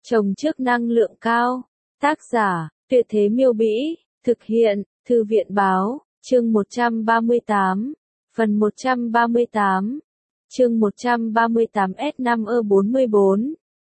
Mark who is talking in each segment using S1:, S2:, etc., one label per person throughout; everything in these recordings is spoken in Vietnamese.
S1: Trồng trước năng lượng cao. Tác giả, Tuyệt Thế Miêu Bĩ, thực hiện, Thư viện Báo, chương 138, phần 138, chương 138 S5E44.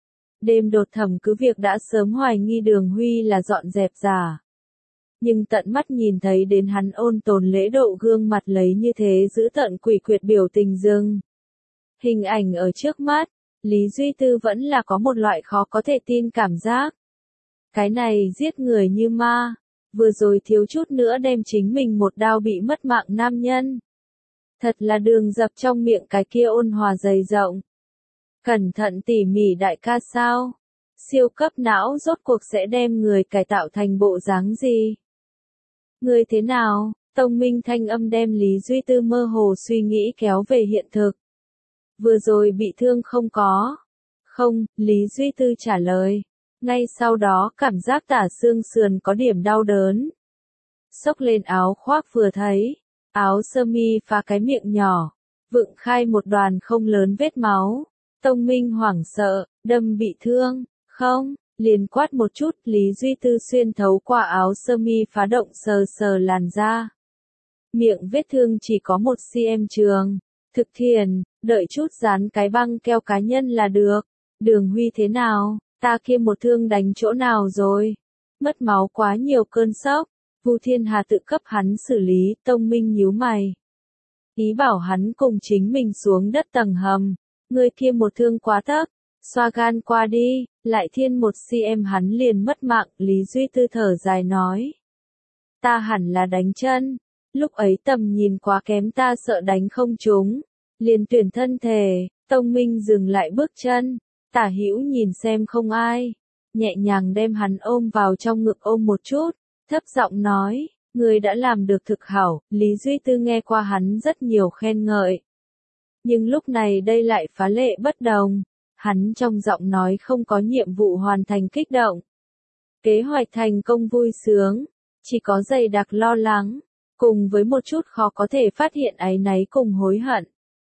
S1: Đêm đột thẩm cứ việc đã sớm hoài nghi Đường Huy là dọn dẹp giả. Nhưng tận mắt nhìn thấy đến hắn ôn tồn lễ độ gương mặt lấy như thế giữ tận quỷ quyệt biểu tình dưng. Hình ảnh ở trước mắt, Lý Duy Tư vẫn là có một loại khó có thể tin cảm giác. Cái này giết người như ma, vừa rồi thiếu chút nữa đem chính mình một đao bị mất mạng nam nhân. Thật là đường dập trong miệng cái kia ôn hòa dày rộng. Cẩn thận tỉ mỉ đại ca sao? Siêu cấp não rốt cuộc sẽ đem người cải tạo thành bộ dáng gì? Người thế nào? Tông Minh thanh âm đem Lý Duy Tư mơ hồ suy nghĩ kéo về hiện thực. Vừa rồi bị thương không có? Không, Lý Duy Tư trả lời. Ngay sau đó cảm giác tả xương sườn có điểm đau đớn. Xốc lên áo khoác vừa thấy, áo sơ mi phá cái miệng nhỏ, vựng khai một đoàn không lớn vết máu. Tông Minh hoảng sợ, đâm bị thương, không, liền quát một chút. Lý Duy Tư xuyên thấu qua áo sơ mi phá động sờ sờ làn da. Miệng vết thương chỉ có 1 cm trường. Thực thiền, đợi chút dán cái băng keo cá nhân là được. Đường Huy thế nào? Ta kia một thương đánh chỗ nào rồi? Mất máu quá nhiều cơn sốc. Vu Thiên Hà tự cấp hắn xử lý. Tông Minh nhíu mày. Ý bảo hắn cùng chính mình xuống đất tầng hầm. Người kia một thương quá thấp, xoa gan qua đi, lại thiên 1 cm hắn liền mất mạng. Lý Duy Tư thở dài nói. Ta hẳn là đánh chân. Lúc ấy tầm nhìn quá kém, ta sợ đánh không trúng. Liền tuyển thân thể. Tông Minh dừng lại bước chân. Tả hữu nhìn xem không ai. Nhẹ nhàng đem hắn ôm vào trong ngực ôm một chút. Thấp giọng nói. Người đã làm được thực hảo. Lý Duy Tư nghe qua hắn rất nhiều khen ngợi. Nhưng lúc này đây lại phá lệ bất đồng. Hắn trong giọng nói không có nhiệm vụ hoàn thành kích động. Kế hoạch thành công vui sướng. Chỉ có dày đặc lo lắng. Cùng với một chút khó có thể phát hiện áy náy cùng hối hận.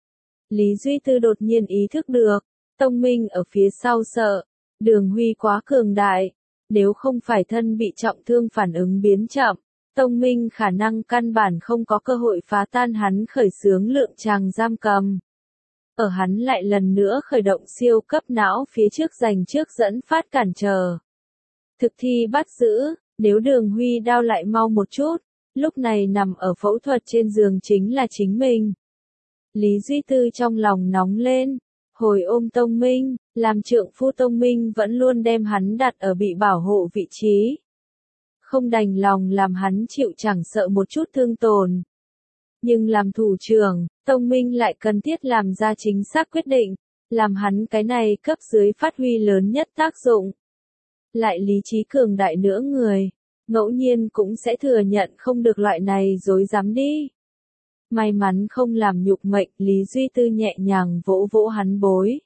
S1: Lý Duy Tư đột nhiên ý thức được. Tông Minh ở phía sau sợ. Đường Huy quá cường đại. Nếu không phải thân bị trọng thương phản ứng biến chậm. Tông Minh khả năng căn bản không có cơ hội phá tan hắn khởi xướng lượng tràng giam cầm. Ở hắn lại lần nữa khởi động siêu cấp não phía trước dành trước dẫn phát cản trở. Thực thi bắt giữ, nếu Đường Huy đao lại mau một chút, lúc này nằm ở phẫu thuật trên giường chính là chính mình. Lý Duy Tư trong lòng nóng lên, hồi ôm Tông Minh, làm trượng phu Tông Minh vẫn luôn đem hắn đặt ở bị bảo hộ vị trí. Không đành lòng làm hắn chịu chẳng sợ một chút thương tổn. Nhưng làm thủ trưởng, Tông Minh lại cần thiết làm ra chính xác quyết định, làm hắn cái này cấp dưới phát huy lớn nhất tác dụng. Lại lý trí cường đại nữa người, ngẫu nhiên cũng sẽ thừa nhận không được loại này dối dám đi. May mắn không làm nhục mệnh. Lý Duy Tư nhẹ nhàng vỗ vỗ hắn bối.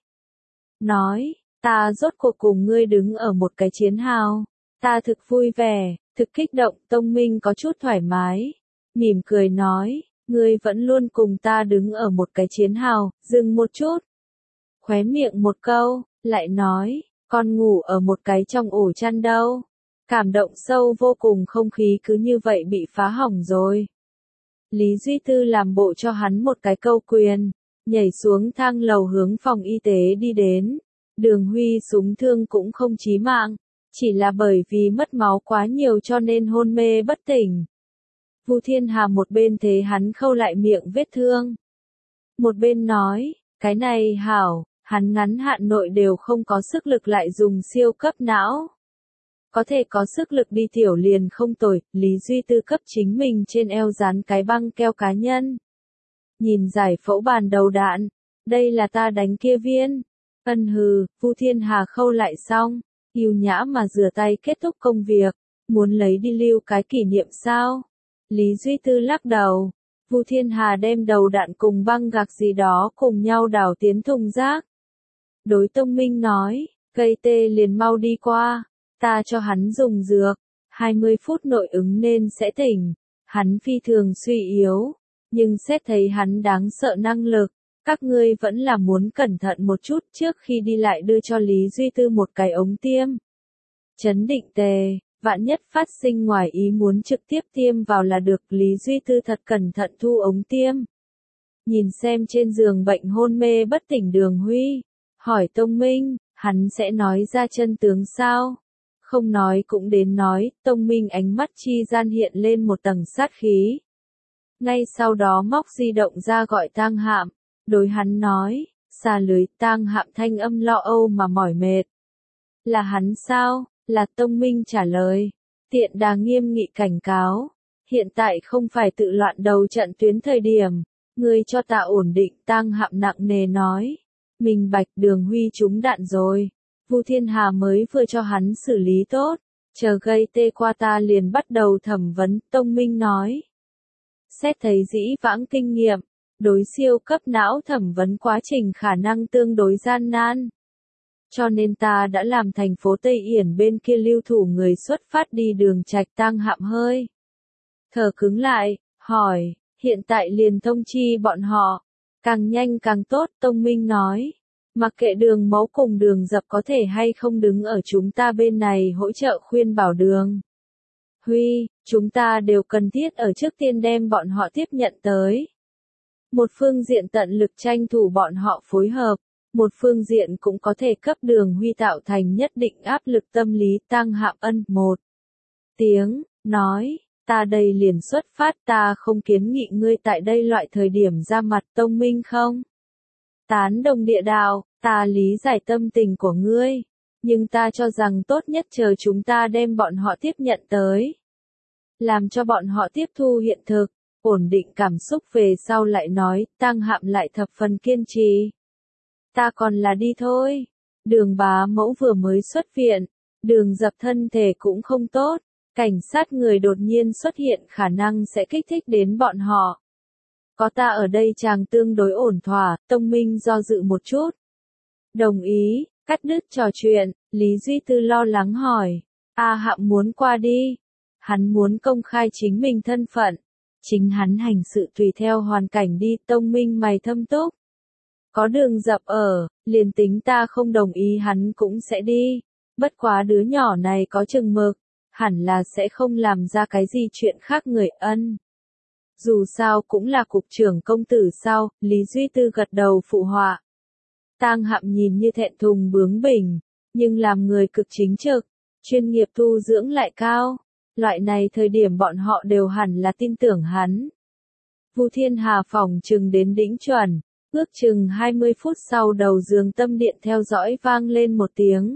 S1: Nói, ta rốt cuộc cùng ngươi đứng ở một cái chiến hào. Ta thực vui vẻ, thực kích động. Tông Minh có chút thoải mái. Mỉm cười nói. Ngươi vẫn luôn cùng ta đứng ở một cái chiến hào. Dừng một chút. Khóe miệng một câu, lại nói, con ngủ ở một cái trong ổ chăn đâu. Cảm động sâu vô cùng, không khí cứ như vậy bị phá hỏng rồi. Lý Duy Tư làm bộ cho hắn một cái câu quyền, nhảy xuống thang lầu hướng phòng y tế đi đến. Đường Huy súng thương cũng không chí mạng, chỉ là bởi vì mất máu quá nhiều cho nên hôn mê bất tỉnh. Vu Thiên Hà một bên thế hắn khâu lại miệng vết thương. Một bên nói, cái này hảo, hắn ngắn hạn nội đều không có sức lực lại dùng siêu cấp não. Có thể có sức lực đi tiểu liền không tồi. Lý Duy Tư cấp chính mình trên eo dán cái băng keo cá nhân. Nhìn giải phẫu bàn đầu đạn. Đây là ta đánh kia viên. Ân hừ, Vu Thiên Hà khâu lại xong. Yêu nhã mà rửa tay kết thúc công việc. Muốn lấy đi lưu cái kỷ niệm sao? Lý Duy Tư lắc đầu. Vu Thiên Hà đem đầu đạn cùng băng gạc gì đó cùng nhau đảo tiến thùng rác. Đối Tông Minh nói, gây tê liền mau đi qua. Ta cho hắn dùng dược, 20 phút nội ứng nên sẽ tỉnh. Hắn phi thường suy yếu, nhưng xét thấy hắn đáng sợ năng lực, Các ngươi vẫn là muốn cẩn thận một chút, trước khi đi lại đưa cho Lý Duy Tư một cái ống tiêm. Chấn định tề, vạn nhất phát sinh ngoài ý muốn trực tiếp tiêm vào là được. Lý Duy Tư thật cẩn thận thu ống tiêm. Nhìn xem trên giường bệnh hôn mê bất tỉnh Đường Huy, hỏi Tông Minh, hắn sẽ nói ra chân tướng sao? Không nói cũng đến nói. Tông Minh ánh mắt chi gian hiện lên một tầng sát khí. Ngay sau đó móc di động ra gọi Tang Hạm, đối hắn nói, xà lưới. Tang Hạm thanh âm lo âu mà mỏi mệt. Là hắn sao? Là Tông Minh trả lời. Tiện Đà nghiêm nghị cảnh cáo, hiện tại không phải tự loạn đầu trận tuyến thời điểm, ngươi cho ta ổn định. Tang Hạm nặng nề nói, minh bạch. Đường Huy trúng đạn rồi, Vu Thiên Hà mới vừa cho hắn xử lý tốt, chờ gây tê qua ta liền bắt đầu thẩm vấn. Tông Minh nói, xét thấy dĩ vãng kinh nghiệm, đối siêu cấp não thẩm vấn quá trình khả năng tương đối gian nan. Cho nên ta đã làm thành phố Tây Yển bên kia lưu thủ người xuất phát đi Đường Trạch. Tang Hạm hơi thở cứng lại, hỏi, hiện tại liền thông chi bọn họ, càng nhanh càng tốt. Tông Minh nói, mặc kệ Đường Mẫu cùng Đường Dập có thể hay không đứng ở chúng ta bên này hỗ trợ khuyên bảo Đường Huy, chúng ta đều cần thiết ở trước tiên đem bọn họ tiếp nhận tới. Một phương diện tận lực tranh thủ bọn họ phối hợp, một phương diện cũng có thể cấp Đường Huy tạo thành nhất định áp lực tâm lý. Tang Hạm ân một tiếng, nói, ta đây liền xuất phát. Ta không kiến nghị ngươi tại đây loại thời điểm ra mặt. Tông Minh không tán đồng địa đạo, ta lý giải tâm tình của ngươi, nhưng ta cho rằng tốt nhất chờ chúng ta đem bọn họ tiếp nhận tới, làm cho bọn họ tiếp thu hiện thực, ổn định cảm xúc về sau lại nói. Tang Hạm lại thập phần kiên trì. Ta còn là đi thôi. Đường bá mẫu vừa mới xuất viện, Đường Dập thân thể cũng không tốt, cảnh sát người đột nhiên xuất hiện khả năng sẽ kích thích đến bọn họ. Có ta ở đây chàng tương đối ổn thỏa. Tông Minh do dự một chút, đồng ý. Cắt đứt trò chuyện, Lý Duy Tư lo lắng hỏi, A Hạm muốn qua đi, hắn muốn công khai chính mình thân phận, chính hắn hành sự tùy theo hoàn cảnh đi. Tông Minh mày thâm túc, có Đường Dập ở, liền tính ta không đồng ý hắn cũng sẽ đi, bất quá đứa nhỏ này có chừng mực, hẳn là sẽ không làm ra cái gì chuyện khác người. Ân. Dù sao cũng là cục trưởng công tử sao. Lý Duy Tư gật đầu phụ họa. Tang Hạm nhìn như thẹn thùng bướng bỉnh, nhưng làm người cực chính trực, chuyên nghiệp tu dưỡng lại cao. Loại này thời điểm bọn họ đều hẳn là tin tưởng hắn. Vu Thiên Hà phòng trừng đến đỉnh chuẩn, ước chừng 20 phút sau đầu giường tâm điện theo dõi vang lên một tiếng.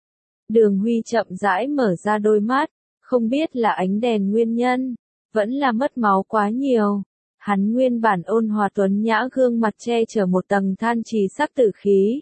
S1: Đường Huy chậm rãi mở ra đôi mắt, không biết là ánh đèn nguyên nhân, vẫn là mất máu quá nhiều. Hắn nguyên bản ôn hòa tuấn nhã gương mặt che chở một tầng than trì sắc tử khí.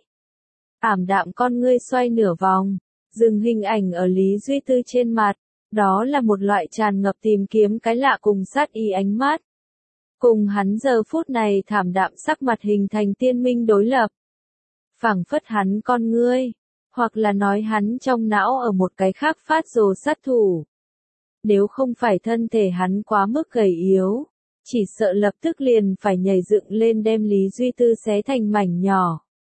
S1: Ảm đạm con ngươi xoay nửa vòng, dừng hình ảnh ở Lý Duy Tư trên mặt, đó là một loại tràn ngập tìm kiếm cái lạ cùng sát ý ánh mắt. Cùng hắn giờ phút này thảm đạm sắc mặt hình thành tiên minh đối lập. Phảng phất hắn con ngươi, hoặc là nói hắn trong não ở một cái khác phát rồ sát thủ. Nếu không phải thân thể hắn quá mức gầy yếu, chỉ sợ lập tức liền phải nhảy dựng lên đem Lý Duy Tư xé thành mảnh nhỏ.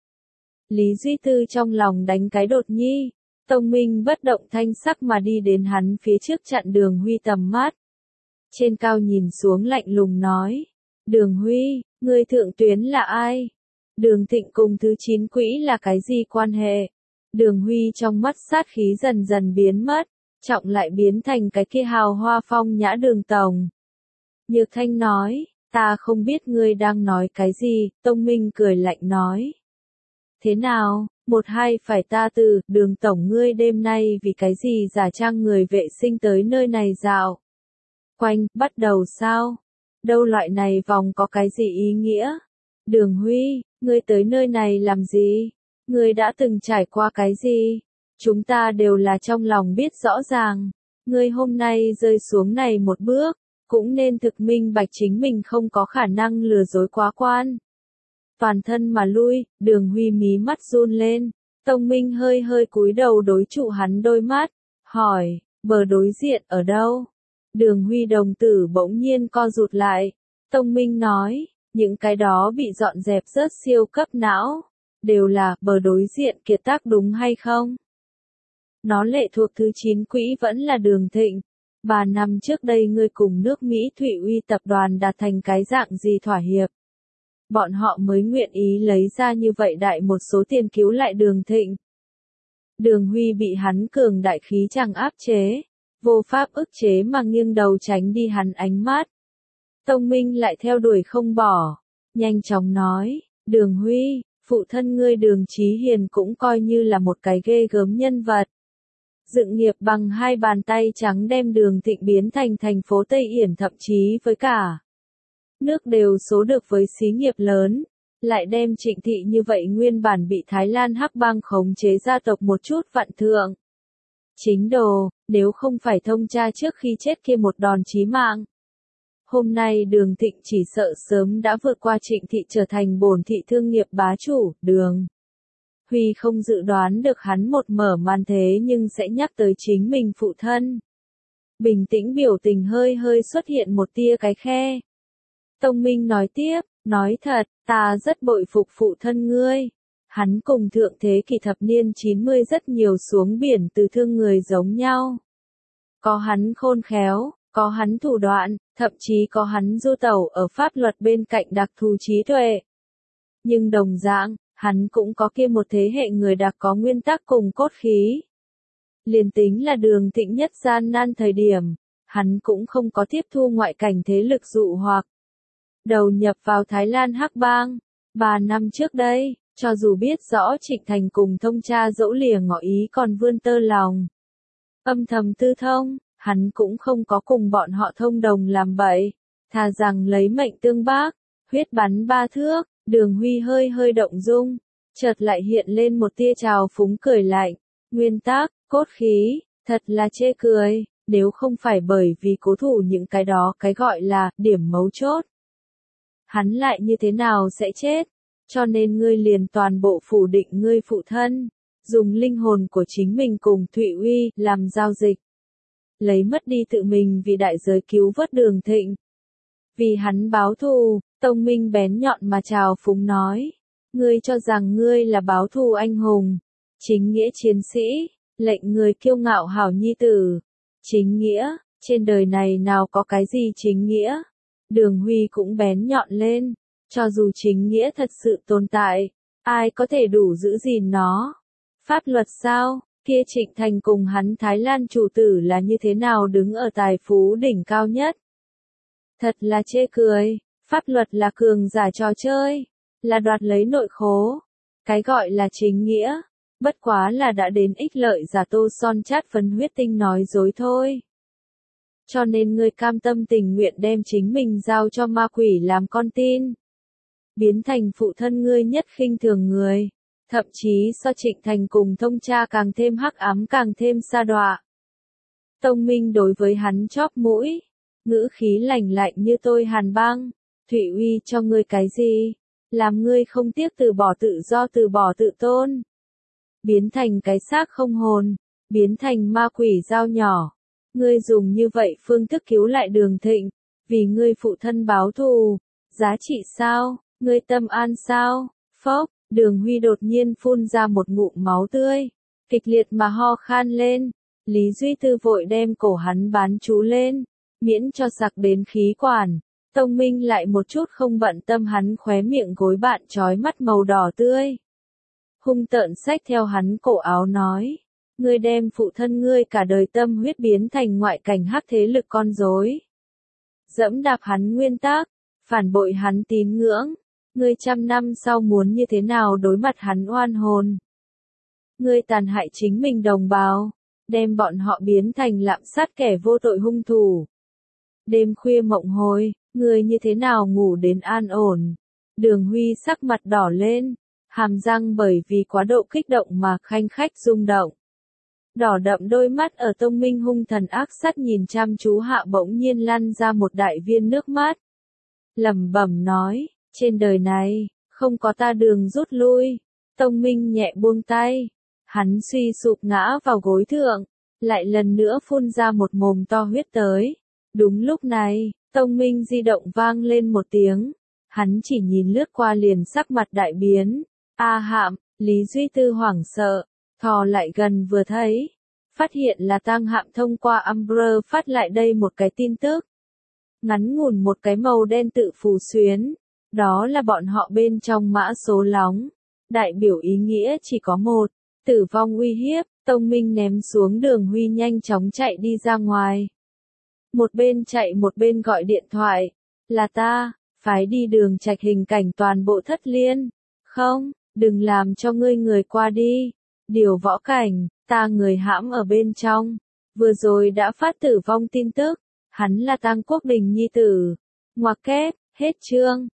S1: Lý Duy Tư trong lòng đánh cái đột nhi, Tông Minh bất động thanh sắc mà đi đến hắn phía trước chặn Đường Huy tầm mắt. Trên cao nhìn xuống lạnh lùng nói, Đường Huy, người thượng tuyến là ai? Đường Thịnh cùng thứ 9 quỹ là cái gì quan hệ? Đường Huy trong mắt sát khí dần dần biến mất, trọng lại biến thành cái kia hào hoa phong nhã Đường Tổng. Nhược Thanh nói, ta không biết ngươi đang nói cái gì. Tông Minh cười lạnh nói, thế nào, một hai phải ta từ. Đường Tổng ngươi đêm nay vì cái gì giả trang người vệ sinh tới nơi này dạo quanh, bắt đầu sao? Đâu loại này vòng có cái gì ý nghĩa? Đường Huy, ngươi tới nơi này làm gì? Ngươi đã từng trải qua cái gì? Chúng ta đều là trong lòng biết rõ ràng. Ngươi hôm nay rơi xuống này một bước, cũng nên thực minh bạch chính mình không có khả năng lừa dối quá quan. Toàn thân mà lui. Đường Huy mí mắt run lên. Tông Minh hơi hơi cúi đầu đối trụ hắn đôi mắt, hỏi, bờ đối diện ở đâu? Đường Huy đồng tử bỗng nhiên co rụt lại. Tông Minh nói, Những cái đó bị dọn dẹp rớt siêu cấp não, đều là bờ đối diện kiệt tác đúng hay không? Nó lệ thuộc thứ 9 quỹ vẫn là Đường Thịnh. 3 năm trước đây ngươi cùng nước Mỹ Thụy Uy tập đoàn đạt thành cái dạng gì thỏa hiệp? Bọn họ mới nguyện ý lấy ra như vậy đại một số tiền cứu lại Đường Thịnh. Đường Huy bị hắn cường đại khí chàng áp chế, vô pháp ức chế mà nghiêng đầu tránh đi hắn ánh mắt. Tông Minh lại theo đuổi không bỏ, nhanh chóng nói, Đường Huy, phụ thân ngươi Đường Chí Hiền cũng coi như là một cái ghê gớm nhân vật. Dựng nghiệp bằng 2 bàn tay trắng đem Đường Thịnh biến thành thành phố Tây Yển, thậm chí với cả nước đều số được với xí nghiệp lớn, lại đem Trịnh Thị như vậy nguyên bản bị Thái Lan Hắc Bang khống chế gia tộc một chút vạn thượng. Chính đồ, nếu không phải thông tra trước khi chết kia một đòn chí mạng. Hôm nay Đường Thịnh chỉ sợ sớm đã vượt qua Trịnh Thị trở thành bổn thị thương nghiệp bá chủ. Đường Huy không dự đoán được hắn một mở màn thế nhưng sẽ nhắc tới chính mình phụ thân. Bình tĩnh biểu tình hơi hơi xuất hiện một tia cái khe. Tông Minh nói tiếp, nói thật, ta rất bội phục phụ thân ngươi. Hắn cùng thượng thế kỷ thập niên 90 rất nhiều xuống biển từ thương người giống nhau. Có hắn khôn khéo, có hắn thủ đoạn, thậm chí có hắn du tẩu ở pháp luật bên cạnh đặc thù trí tuệ. Nhưng đồng dạng, hắn cũng có kia một thế hệ người đặc có nguyên tắc cùng cốt khí. Liền tính là Đường Thịnh nhất gian nan thời điểm, hắn cũng không có tiếp thu ngoại cảnh thế lực dụ hoặc đầu nhập vào Thái Lan Hắc Bang. 3 năm trước đây, cho dù biết rõ Trịnh Thành cùng thông tra dẫu lìa ngỏ ý còn vươn tơ lòng âm thầm tư thông, hắn cũng không có cùng bọn họ thông đồng làm bậy, thà rằng lấy mệnh tương bác, huyết bắn 3 thước. Đường Huy hơi hơi động dung, chợt lại hiện lên một tia trào phúng cười lạnh, nguyên tắc, cốt khí, thật là chê cười, nếu không phải bởi vì cố thủ những cái đó cái gọi là điểm mấu chốt. Hắn lại như thế nào sẽ chết, cho nên ngươi liền toàn bộ phủ định ngươi phụ thân, dùng linh hồn của chính mình cùng Thụy Uy làm giao dịch. Lấy mất đi tự mình vì đại giới cứu vớt Đường Thịnh. Vì hắn báo thù, Tông Minh bén nhọn mà trào phúng nói. Ngươi cho rằng ngươi là báo thù anh hùng, chính nghĩa chiến sĩ, lệnh người kiêu ngạo hảo nhi tử. Chính nghĩa, trên đời này nào có cái gì chính nghĩa? Đường Huy cũng bén nhọn lên, cho dù chính nghĩa thật sự tồn tại, ai có thể đủ giữ gìn nó? Pháp luật sao? Kia Trịnh Thành cùng hắn Thái Lan chủ tử là như thế nào đứng ở tài phú đỉnh cao nhất? Thật là chê cười, pháp luật là cường giả trò chơi, là đoạt lấy nội khố. Cái gọi là chính nghĩa, bất quá là đã đến ích lợi giả tô son chát phấn huyết tinh nói dối thôi. Cho nên ngươi cam tâm tình nguyện đem chính mình giao cho ma quỷ làm con tin. Biến thành phụ thân ngươi nhất khinh thường người. Thậm chí so Trịnh Thành cùng thông tra càng thêm hắc ám càng thêm sa đọa. Tông Minh đối với hắn chóp mũi, ngữ khí lạnh lạnh như tôi hàn băng. Thụy Uy cho ngươi cái gì? Làm ngươi không tiếc từ bỏ tự do từ bỏ tự tôn. Biến thành cái xác không hồn, biến thành ma quỷ dao nhỏ. Ngươi dùng như vậy phương thức cứu lại Đường Thịnh, vì ngươi phụ thân báo thù, giá trị sao? Ngươi tâm an sao? Phốc, Đường Huy đột nhiên phun ra một ngụm máu tươi, kịch liệt mà ho khan lên. Lý Duy Tư vội đem cổ hắn bán chú lên, miễn cho sặc đến khí quản. Tông Minh lại một chút không bận tâm hắn khóe miệng gối bạn trói mắt màu đỏ tươi. Hung tợn xách theo hắn cổ áo nói. Ngươi đem phụ thân ngươi cả đời tâm huyết biến thành ngoại cảnh hắc thế lực con rối. Dẫm đạp hắn nguyên tắc, phản bội hắn tín ngưỡng. Ngươi 100 năm sau muốn như thế nào đối mặt hắn oan hồn. Ngươi tàn hại chính mình đồng bào, đem bọn họ biến thành lạm sát kẻ vô tội hung thủ. Đêm khuya mộng hồi, ngươi như thế nào ngủ đến an ổn. Đường Huy sắc mặt đỏ lên, hàm răng bởi vì quá độ kích động mà khanh khách rung động. Đỏ đậm đôi mắt ở Tông Minh hung thần ác sát nhìn chăm chú hạ bỗng nhiên lăn ra một đại viên nước mắt. Lẩm bẩm nói, trên đời này, không có ta đường rút lui. Tông Minh nhẹ buông tay, hắn suy sụp ngã vào gối thượng, lại lần nữa phun ra một mồm to huyết tới. Đúng lúc này, Tông Minh di động vang lên một tiếng, Hắn chỉ nhìn lướt qua liền sắc mặt đại biến. A Hạm, Lý Duy Tư hoảng sợ, thò lại gần vừa thấy. Phát hiện là Tang Hạm thông qua Amber phát lại đây một cái tin tức. Ngắn ngủn một cái màu đen tự phù xuyến. Đó là bọn họ bên trong mã số lóng. Đại biểu ý nghĩa chỉ có một. Tử vong uy hiếp, Tông Minh ném xuống Đường Huy nhanh chóng chạy đi ra ngoài. Một bên chạy một bên gọi điện thoại. Là ta, phái đi Đường Trạch hình cảnh toàn bộ Thất Liên. Không, đừng làm cho ngươi người qua đi. Điều võ cảnh, ta người hãm ở bên trong. Vừa rồi đã phát tử vong tin tức. Hắn là Tang Quốc Đình nhi tử. Ngoặc kép, hết chương.